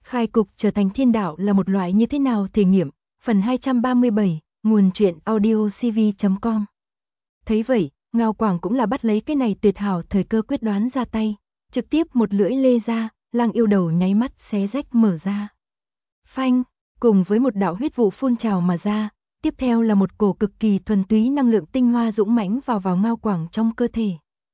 Khai cục trở thành thiên đạo là một loại như thế nào thể nghiệm, phần 237, nguồn truyện audio cv.com. Thấy vậy, Ngao Quảng cũng là bắt lấy cái này tuyệt hảo thời cơ quyết đoán ra tay, trực tiếp một lưỡi lê ra, Lang yêu đầu nháy mắt xé rách mở ra. Phanh, cùng với một đạo huyết vụ phun trào mà ra, tiếp theo là một cổ cực kỳ thuần túy năng lượng tinh hoa dũng mãnh vào Ngao Quảng trong cơ thể.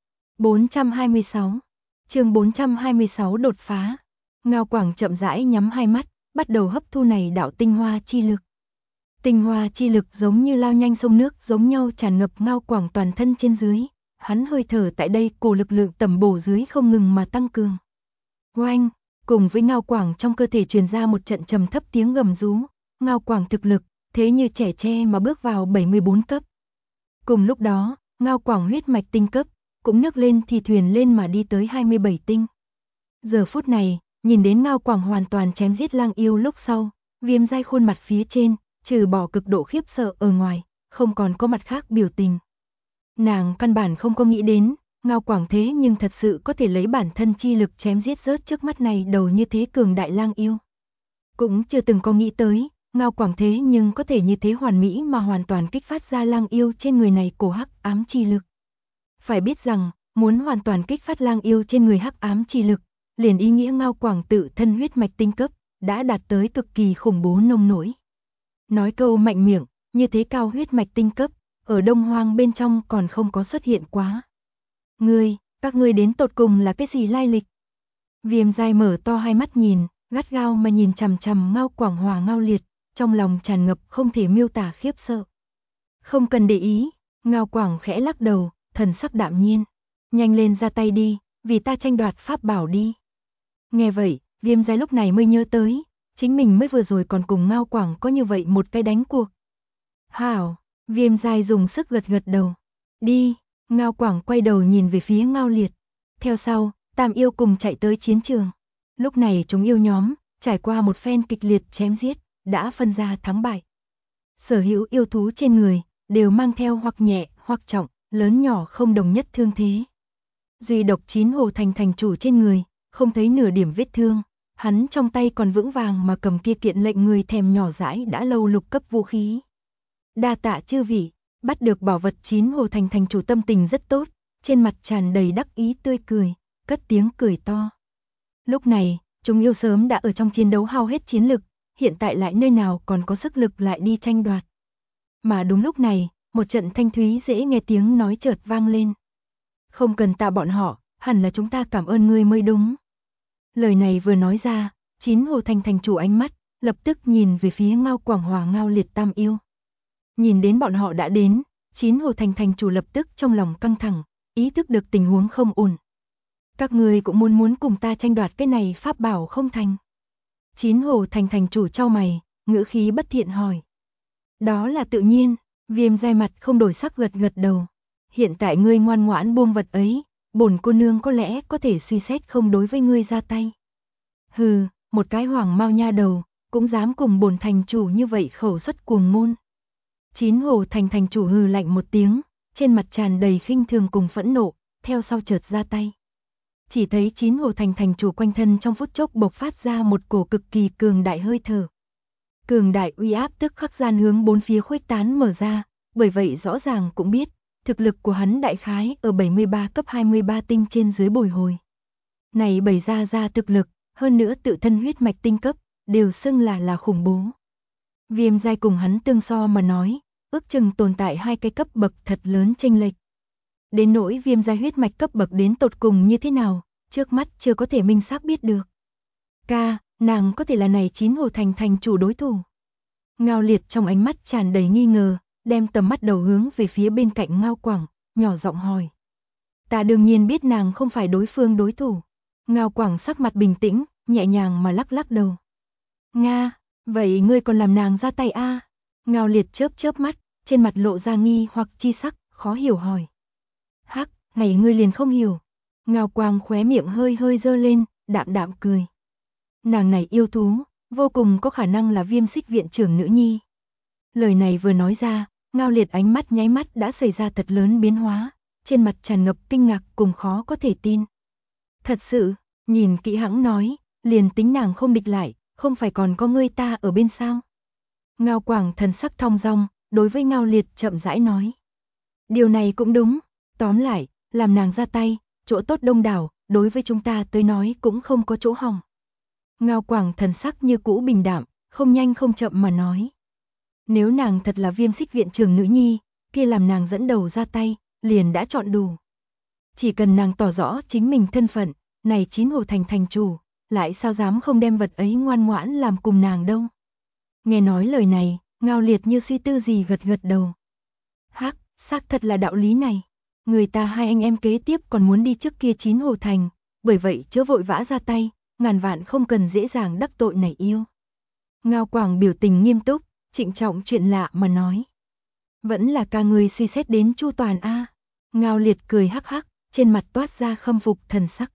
426, chương 426 đột phá. Ngao Quảng chậm rãi nhắm hai mắt, bắt đầu hấp thu này đạo tinh hoa chi lực. Tinh hoa chi lực giống như lao nhanh sông nước giống nhau tràn ngập Ngao Quảng toàn thân trên dưới, hắn hơi thở tại đây cổ lực lượng tầm bổ dưới không ngừng mà tăng cường. Oanh, cùng với Ngao Quảng trong cơ thể truyền ra một trận trầm thấp tiếng gầm rú, Ngao Quảng thực lực, thế như trẻ tre mà bước vào 74 cấp. Cùng lúc đó, Ngao Quảng huyết mạch tinh cấp, cũng nấc lên thì thuyền lên mà đi tới 27 tinh. Giờ phút này, nhìn đến Ngao Quảng hoàn toàn chém giết Lang yêu lúc sau, Viêm Giai khuôn mặt phía trên, trừ bỏ cực độ khiếp sợ ở ngoài, không còn có mặt khác biểu tình. Nàng căn bản không có nghĩ đến, Ngao Quảng thế nhưng thật sự có thể lấy bản thân chi lực chém giết rớt trước mắt này đầu như thế cường đại Lang yêu. Cũng chưa từng có nghĩ tới, Ngao Quảng thế nhưng có thể như thế hoàn mỹ mà hoàn toàn kích phát ra Lang yêu trên người này cổ hắc ám chi lực. Phải biết rằng, muốn hoàn toàn kích phát Lang yêu trên người hắc ám chi lực, liền ý nghĩa Ngao Quảng tự thân huyết mạch tinh cấp, đã đạt tới cực kỳ khủng bố nông nỗi. Nói câu mạnh miệng, như thế cao huyết mạch tinh cấp, ở Đông Hoang bên trong còn không có xuất hiện quá. Các ngươi đến tột cùng là cái gì lai lịch? Viêm Giai mở to hai mắt nhìn, gắt gao mà nhìn chằm chằm Ngao Quảng hòa Ngao Liệt, trong lòng tràn ngập không thể miêu tả khiếp sợ. Không cần để ý, Ngao Quảng khẽ lắc đầu, thần sắc đạm nhiên. Nhanh lên ra tay đi, vì ta tranh đoạt pháp bảo đi. Nghe vậy, Viêm Giai lúc này mới nhớ tới, chính mình mới vừa rồi còn cùng Ngao Quảng có như vậy một cái đánh cuộc. Hảo, Viêm Giai dùng sức gật gật đầu. Đi, Ngao Quảng quay đầu nhìn về phía Ngao Liệt. Theo sau, Tam yêu cùng chạy tới chiến trường. Lúc này chúng yêu nhóm, trải qua một phen kịch liệt chém giết, đã phân ra thắng bại. Sở hữu yêu thú trên người, đều mang theo hoặc nhẹ hoặc trọng, lớn nhỏ không đồng nhất thương thế. Duy độc Chín Hồ Thành thành chủ trên người, không thấy nửa điểm vết thương, hắn trong tay còn vững vàng mà cầm kia kiện lệnh người thèm nhỏ dãi đã lâu lục cấp vũ khí. Đa tạ chư vị, bắt được bảo vật Chín Hồ Thành thành chủ tâm tình rất tốt, trên mặt tràn đầy đắc ý tươi cười, cất tiếng cười to. Lúc này, chúng yêu sớm đã ở trong chiến đấu hao hết chiến lực, hiện tại lại nơi nào còn có sức lực lại đi tranh đoạt. Mà đúng lúc này, một trận thanh thúy dễ nghe tiếng nói chợt vang lên. Không cần tạ bọn họ, hẳn là chúng ta cảm ơn ngươi mới đúng. Lời này vừa nói ra, Chín Hồ Thành thành chủ ánh mắt, lập tức nhìn về phía Ngao Quảng hòa Ngao Liệt Tam yêu. Nhìn đến bọn họ đã đến, Chín Hồ Thành thành chủ lập tức trong lòng căng thẳng, ý thức được tình huống không ổn. Các ngươi cũng muốn cùng ta tranh đoạt cái này pháp bảo không thành? Chín Hồ Thành thành chủ chau mày, ngữ khí bất thiện hỏi. Đó là tự nhiên, Viêm Giai mặt không đổi sắc gật gật đầu. Hiện tại ngươi ngoan ngoãn buông vật ấy, bổn cô nương có lẽ có thể suy xét không đối với ngươi ra tay. Hừ, một cái hoàng mao nha đầu, cũng dám cùng bổn thành chủ như vậy khẩu xuất cuồng ngôn. Chín Hồ Thành thành chủ hừ lạnh một tiếng, trên mặt tràn đầy khinh thường cùng phẫn nộ, theo sau chợt ra tay. Chỉ thấy Chín Hồ Thành thành chủ quanh thân trong phút chốc bộc phát ra một cổ cực kỳ cường đại hơi thở. Cường đại uy áp tức khắc gian hướng bốn phía khuếch tán mở ra, bởi vậy rõ ràng cũng biết, thực lực của hắn đại khái ở 73 cấp 23 tinh trên dưới bồi hồi. Này bày ra thực lực, hơn nữa tự thân huyết mạch tinh cấp, đều xưng là khủng bố. Viêm Giai cùng hắn tương so mà nói, ước chừng tồn tại hai cái cấp bậc thật lớn chênh lệch. Đến nỗi Viêm Giai huyết mạch cấp bậc đến tột cùng như thế nào, trước mắt chưa có thể minh xác biết được. Nàng có thể là này Chín Hồ Thành thành chủ đối thủ. Ngao Liệt trong ánh mắt tràn đầy nghi ngờ, đem tầm mắt đầu hướng về phía bên cạnh Ngao Quảng, nhỏ giọng hỏi. Ta đương nhiên biết nàng không phải đối phương đối thủ. Ngao Quảng sắc mặt bình tĩnh, nhẹ nhàng mà lắc lắc đầu. Nga, vậy ngươi còn làm nàng ra tay a? Ngao Liệt chớp mắt, trên mặt lộ ra nghi hoặc chi sắc, khó hiểu hỏi. Hắc, này ngươi liền không hiểu. Ngao Quảng khóe miệng hơi giơ lên, đạm cười. Nàng này yêu thú, vô cùng có khả năng là Viêm Xích viện trưởng nữ nhi. Lời này vừa nói ra, Ngao Liệt ánh mắt nháy mắt đã xảy ra thật lớn biến hóa, trên mặt tràn ngập kinh ngạc cùng khó có thể tin. Thật sự, nhìn kỹ hãng nói, liền tính nàng không địch lại, không phải còn có ngươi ta ở bên sao? Ngao Quảng thần sắc thong dong, đối với Ngao Liệt chậm rãi nói. Điều này cũng đúng, tóm lại, làm nàng ra tay, chỗ tốt đông đảo, đối với chúng ta tới nói cũng không có chỗ hỏng. Ngao Quảng thần sắc như cũ bình đạm, không nhanh không chậm mà nói. Nếu nàng thật là Viêm Xích viện trưởng nữ nhi, kia làm nàng dẫn đầu ra tay, liền đã chọn đủ. Chỉ cần nàng tỏ rõ chính mình thân phận, này Chín Hồ Thành thành chủ, lại sao dám không đem vật ấy ngoan ngoãn làm cùng nàng đâu. Nghe nói lời này, Ngao Liệt như suy tư gì gật gật đầu. Hắc, xác thật là đạo lý này. Người ta hai anh em kế tiếp còn muốn đi trước kia Chín Hồ Thành, bởi vậy chớ vội vã ra tay, ngàn vạn không cần dễ dàng đắc tội này yêu. Ngao Quảng biểu tình nghiêm túc, trịnh trọng chuyện lạ mà nói. Vẫn là ca người suy xét đến chu toàn a. Ngao Liệt cười hắc hắc, trên mặt toát ra khâm phục thần sắc.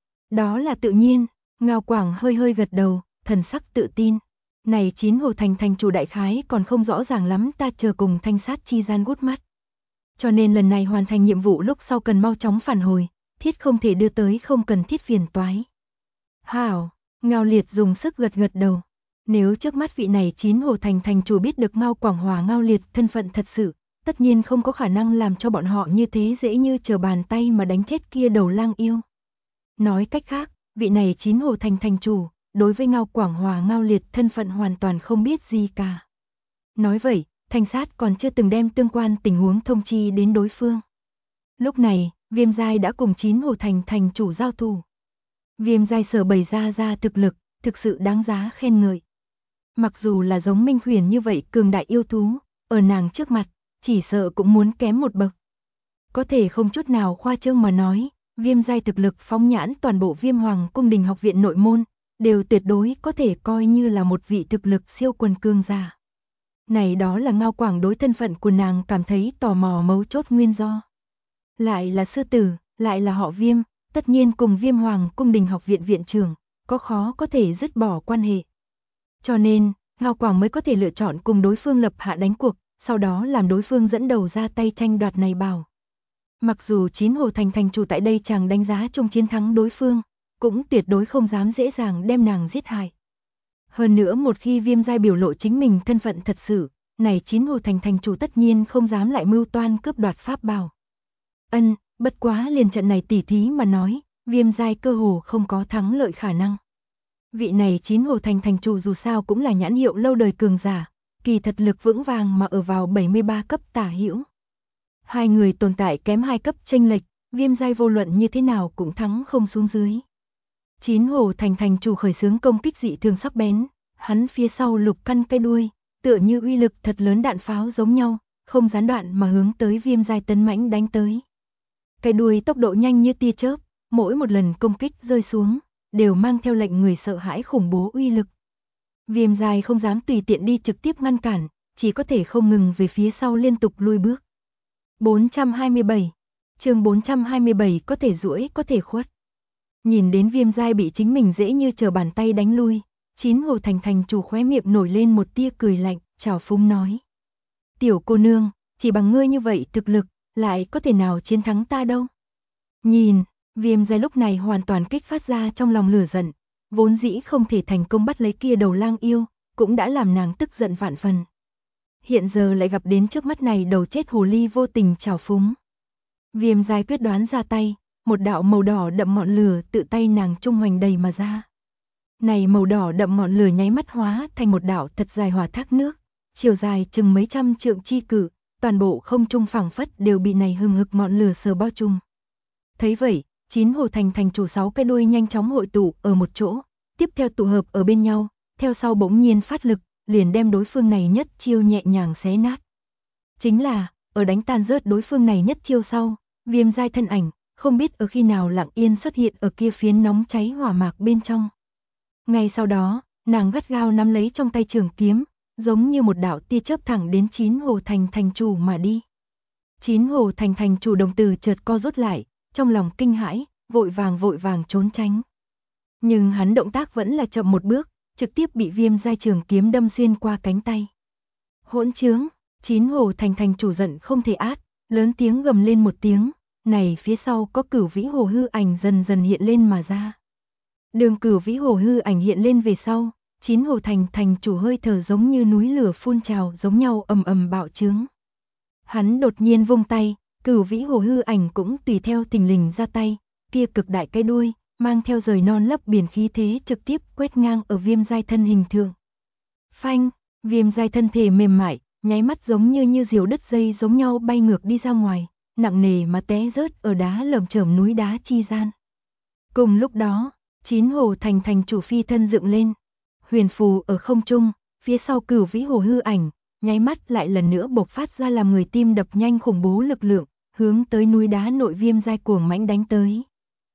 Đó là tự nhiên, Ngao Quảng hơi hơi gật đầu, thần sắc tự tin. Này Chín Hồ Thành thành chủ đại khái còn không rõ ràng lắm, ta chờ cùng thanh sát chi gian gút mắt. Cho nên lần này hoàn thành nhiệm vụ lúc sau cần mau chóng phản hồi, thiết không thể đưa tới không cần thiết phiền toái. Hảo, Ngao Liệt dùng sức gật gật đầu. Nếu trước mắt vị này Chín Hồ Thành thành chủ biết được Ngao Quảng hòa Ngao Liệt thân phận thật sự, tất nhiên không có khả năng làm cho bọn họ như thế dễ như trở bàn tay mà đánh chết kia đầu lang yêu. Nói cách khác, vị này Chín Hồ Thành thành chủ, đối với Ngao Quảng hòa Ngao Liệt thân phận hoàn toàn không biết gì cả. Nói vậy, thanh sát còn chưa từng đem tương quan tình huống thông chi đến đối phương. Lúc này, Viêm Giai đã cùng Chín Hồ Thành thành chủ giao thủ. Viêm Giai sở bày ra thực lực, thực sự đáng giá khen ngợi. Mặc dù là giống Minh Huyền như vậy cường đại yêu thú, ở nàng trước mặt, chỉ sợ cũng muốn kém một bậc. Có thể không chút nào khoa trương mà nói, Viêm Giai thực lực phóng nhãn toàn bộ Viêm Hoàng cung đình học viện nội môn, đều tuyệt đối có thể coi như là một vị thực lực siêu quần cường giả. Này đó là Ngao Quảng đối thân phận của nàng cảm thấy tò mò mấu chốt nguyên do. Lại là sư tử, lại là họ Viêm, tất nhiên cùng Viêm Hoàng cung đình học viện viện trưởng, có khó có thể dứt bỏ quan hệ. Cho nên, Ngao Quảng mới có thể lựa chọn cùng đối phương lập hạ đánh cuộc, sau đó làm đối phương dẫn đầu ra tay tranh đoạt này bảo. Mặc dù Chín Hồ Thành thành chủ tại đây chàng đánh giá chung chiến thắng đối phương, cũng tuyệt đối không dám dễ dàng đem nàng giết hại. Hơn nữa một khi Viêm Giai biểu lộ chính mình thân phận thật sự, này Chín Hồ Thành thành chủ tất nhiên không dám lại mưu toan cướp đoạt pháp bảo. Bất quá liền trận này tỉ thí mà nói, Viêm Giai cơ hồ không có thắng lợi khả năng. Vị này Chín Hồ Thành thành chủ dù sao cũng là nhãn hiệu lâu đời cường giả, kỳ thật lực vững vàng mà ở vào 73 cấp tả hữu. Hai người tồn tại kém 2 cấp chênh lệch, Viêm Giai vô luận như thế nào cũng thắng không xuống dưới. Chín Hồ Thành thành chủ khởi xướng công kích dị thường sắc bén, hắn phía sau lục căn cái đuôi, tựa như uy lực thật lớn đạn pháo giống nhau, không gián đoạn mà hướng tới Viêm Giai tấn mãnh đánh tới. Cái đuôi tốc độ nhanh như tia chớp, mỗi một lần công kích rơi xuống, đều mang theo lệnh người sợ hãi khủng bố uy lực. Viêm Giai không dám tùy tiện đi trực tiếp ngăn cản, chỉ có thể không ngừng về phía sau liên tục lui bước. 427, chương 427 có thể duỗi có thể khuất. Nhìn đến Viêm Giai bị chính mình dễ như trở bàn tay đánh lui, Chín Hồ Thành thành chủ khóe miệng nổi lên một tia cười lạnh, chào phúng nói. Tiểu cô nương, chỉ bằng ngươi như vậy thực lực, lại có thể nào chiến thắng ta đâu. Nhìn, Viêm Giai lúc này hoàn toàn kích phát ra trong lòng lửa giận, vốn dĩ không thể thành công bắt lấy kia đầu lang yêu, cũng đã làm nàng tức giận vạn phần. Hiện giờ lại gặp đến trước mắt này đầu chết hồ ly vô tình chào phúng. Viêm Giai quyết đoán ra tay, một đạo màu đỏ đậm ngọn lửa tự tay nàng trung hoành đầy mà ra. Này màu đỏ đậm ngọn lửa nháy mắt hóa thành một đạo thật dài hỏa thác nước, chiều dài chừng mấy trăm trượng chi cự, toàn bộ không trung phẳng phất đều bị này hừng hực ngọn lửa sờ bao trùm. Thấy vậy, Chín Hồ Thành thành chủ 6 cái đuôi nhanh chóng hội tụ ở một chỗ, tiếp theo tụ hợp ở bên nhau, theo sau bỗng nhiên phát lực, liền đem đối phương này nhất chiêu nhẹ nhàng xé nát. Chính là, ở đánh tan rớt đối phương này nhất chiêu sau, Viêm Giai thân ảnh, không biết ở khi nào lặng yên xuất hiện ở kia phiến nóng cháy hỏa mạc bên trong. Ngay sau đó, nàng gắt gao nắm lấy trong tay trường kiếm, giống như một đạo tia chớp thẳng đến Chín Hồ Thành thành chủ mà đi. Chín Hồ Thành thành chủ đồng tử chợt co rút lại, trong lòng kinh hãi, vội vàng trốn tránh. Nhưng hắn động tác vẫn là chậm một bước, trực tiếp bị Viêm Giai trường kiếm đâm xuyên qua cánh tay. Hỗn trướng, Chín Hồ Thành thành chủ giận không thể át, lớn tiếng gầm lên một tiếng, này phía sau có Cửu Vĩ Hồ hư ảnh dần dần hiện lên mà ra. Đường Cửu Vĩ Hồ hư ảnh hiện lên về sau, Chín Hồ Thành thành chủ hơi thở giống như núi lửa phun trào giống nhau ầm ầm bạo trướng. Hắn đột nhiên vung tay, Cửu Vĩ Hồ hư ảnh cũng tùy theo thình lình ra tay, kia cực đại cái đuôi, mang theo rời non lấp biển khí thế trực tiếp quét ngang ở Viêm Giai thân hình thượng. Phanh, Viêm Giai thân thể mềm mại, nháy mắt giống như diều đứt dây giống nhau bay ngược đi ra ngoài, nặng nề mà té rớt ở đá lởm chởm núi đá chi gian. Cùng lúc đó, Chín Hồ Thành thành chủ phi thân dựng lên, huyền phù ở không trung, phía sau Cửu Vĩ Hồ hư ảnh, nháy mắt lại lần nữa bộc phát ra làm người tim đập nhanh khủng bố lực lượng, hướng tới núi đá nội Viêm Giai cuồng mãnh đánh tới.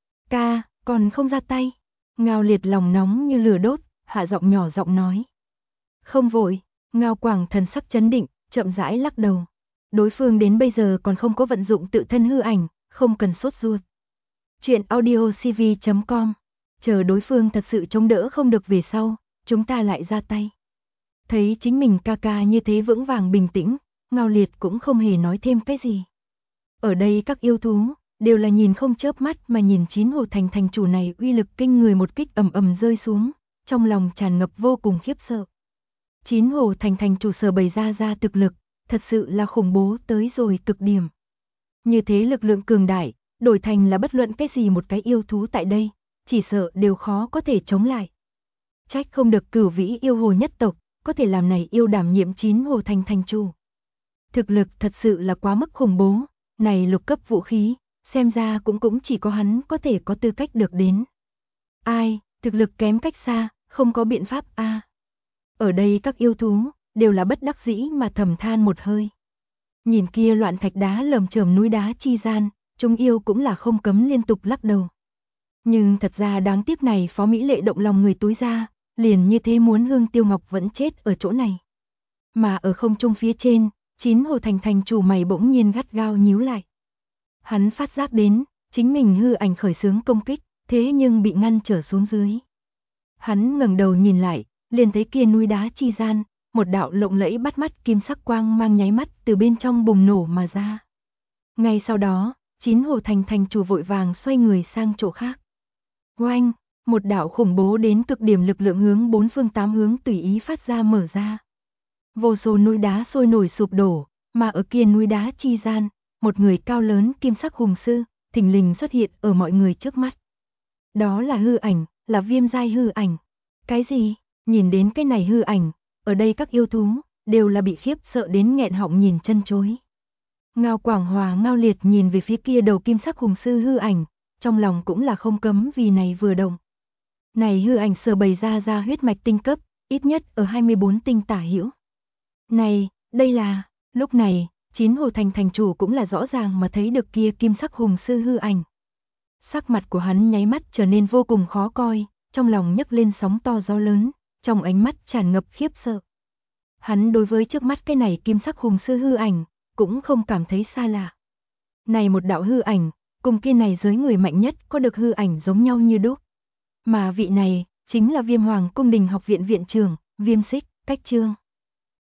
Ca, còn không ra tay. Ngao Liệt lòng nóng như lửa đốt, hạ giọng nhỏ giọng nói. Không vội, Ngao Quảng thần sắc chấn định, chậm rãi lắc đầu. Đối phương đến bây giờ còn không có vận dụng tự thân hư ảnh, không cần sốt ruột. Chuyện audiocv.com. Chờ đối phương thật sự chống đỡ không được về sau, chúng ta lại ra tay. Thấy chính mình ca ca như thế vững vàng bình tĩnh, Ngao Liệt cũng không hề nói thêm cái gì. Ở đây các yêu thú đều là nhìn không chớp mắt mà nhìn Chín Hồ Thành thành chủ này uy lực kinh người một kích ầm ầm rơi xuống, trong lòng tràn ngập vô cùng khiếp sợ. Chín Hồ Thành thành chủ sở bày ra thực lực, thật sự là khủng bố tới rồi cực điểm. Như thế lực lượng cường đại, đổi thành là bất luận cái gì một cái yêu thú tại đây, chỉ sợ đều khó có thể chống lại. Trách không được Cửu Vĩ yêu hồ nhất tộc, có thể làm này yêu đảm nhiệm Chín Hồ Thành thành chủ. Thực lực thật sự là quá mức khủng bố, này lục cấp vũ khí, xem ra cũng chỉ có hắn có thể có tư cách được đến. Ai, thực lực kém cách xa, không có biện pháp a. Ở đây các yêu thú đều là bất đắc dĩ mà thầm than một hơi. Nhìn kia loạn thạch đá lởm chởm núi đá chi gian, chúng yêu cũng là không cấm liên tục lắc đầu. Nhưng thật ra đáng tiếc này Phó Mỹ Lệ động lòng người túi ra, liền như thế muốn Hương Tiêu Ngọc vẫn chết ở chỗ này. Mà ở không trung phía trên, Chín Hồ Thành thành chủ mày bỗng nhiên gắt gao nhíu lại. Hắn phát giác đến, chính mình hư ảnh khởi xướng công kích, thế nhưng bị ngăn trở xuống dưới. Hắn ngẩng đầu nhìn lại, liền thấy kia núi đá chi gian, một đạo lộng lẫy bắt mắt kim sắc quang mang nháy mắt từ bên trong bùng nổ mà ra. Ngay sau đó, Chín Hồ Thành thành chủ vội vàng xoay người sang chỗ khác. Oanh, một đạo khủng bố đến cực điểm lực lượng hướng bốn phương tám hướng tùy ý phát ra mở ra. Vô số núi đá sôi nổi sụp đổ, mà ở kia núi đá chi gian, một người cao lớn kim sắc hùng sư, thình lình xuất hiện ở mọi người trước mắt. Đó là hư ảnh, là Viêm Giai hư ảnh. Cái gì? Nhìn đến cái này hư ảnh, ở đây các yêu thú đều là bị khiếp sợ đến nghẹn họng nhìn chân chối. Ngao Quảng Hòa Ngao Liệt nhìn về phía kia đầu kim sắc hùng sư hư ảnh, trong lòng cũng là không cấm vì này vừa động. Này hư ảnh sở bày ra huyết mạch tinh cấp, ít nhất ở 24 tinh tả hữu. Này, đây là, lúc này, Chín Hồ Thành thành chủ cũng là rõ ràng mà thấy được kia kim sắc hùng sư hư ảnh. Sắc mặt của hắn nháy mắt trở nên vô cùng khó coi, trong lòng nhấc lên sóng to gió lớn, trong ánh mắt tràn ngập khiếp sợ. Hắn đối với trước mắt cái này kim sắc hùng sư hư ảnh, cũng không cảm thấy xa lạ. Này một đạo hư ảnh, cùng kia này giới người mạnh nhất có được hư ảnh giống nhau như đúc. Mà vị này, chính là Viêm Hoàng Cung Đình Học viện viện trưởng, Viêm Xích, Cách Trương.